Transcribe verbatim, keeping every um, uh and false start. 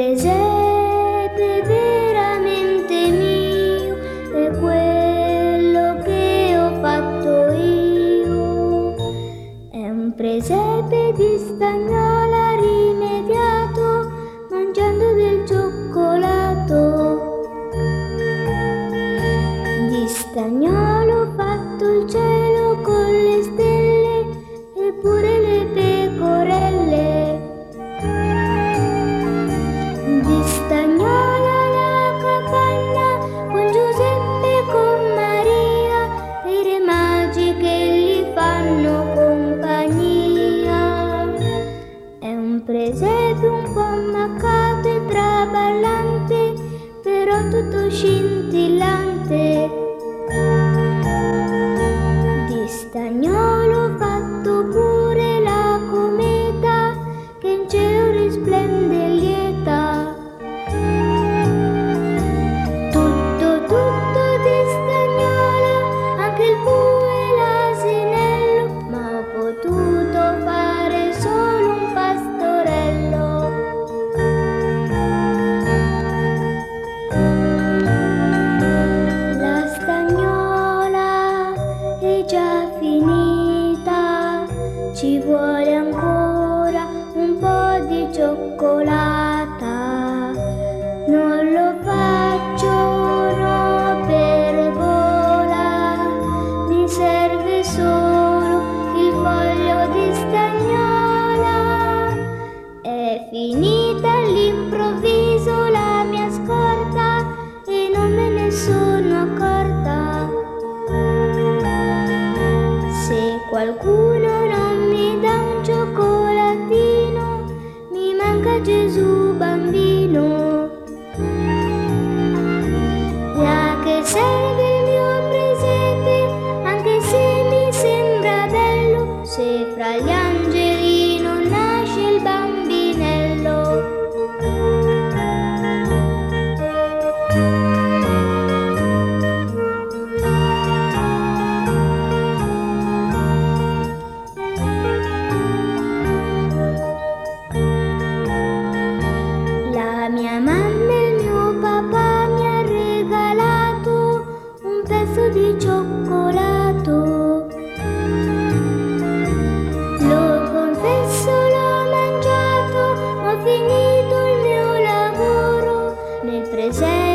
presepe veramente mio è quello che ho fatto io. È un presepe di stagnola rimediato mangiando del cioccolato. Di stagnolo fatto il cielo con le stelle e pure le pecorelle. Di stagnola la capanna con Giuseppe e con Maria e i re magi che gli fanno compagnia. È un presepe un po' ammaccato e traballante, però tutto scintillante. Di stagnolo fatto pure la cometa che in cielo risplende lieta. Tutto, tutto di stagnola, anche il bue e l'asinello, ma ho potuto fare solo un pastorello. La stagnola è già finita, ci vuole ancora un po' di cioccolata. Non lo faccio no per gola, mi serve solo il foglio di stagnola. È finita all'improvviso la mia scorta e non me ne sono accorta. Se qualcuno non mi dà un cioccolatino, mi manca Gesù bambino. E a che serve il mio presepe, anche se mi sembra bello, se fra gli angeli non nasce il bambinello. La mia mamma e il mio papà mi ha regalato un pezzo di cioccolato. Lo confesso, l'ho mangiato, ho finito il mio lavoro nel presente.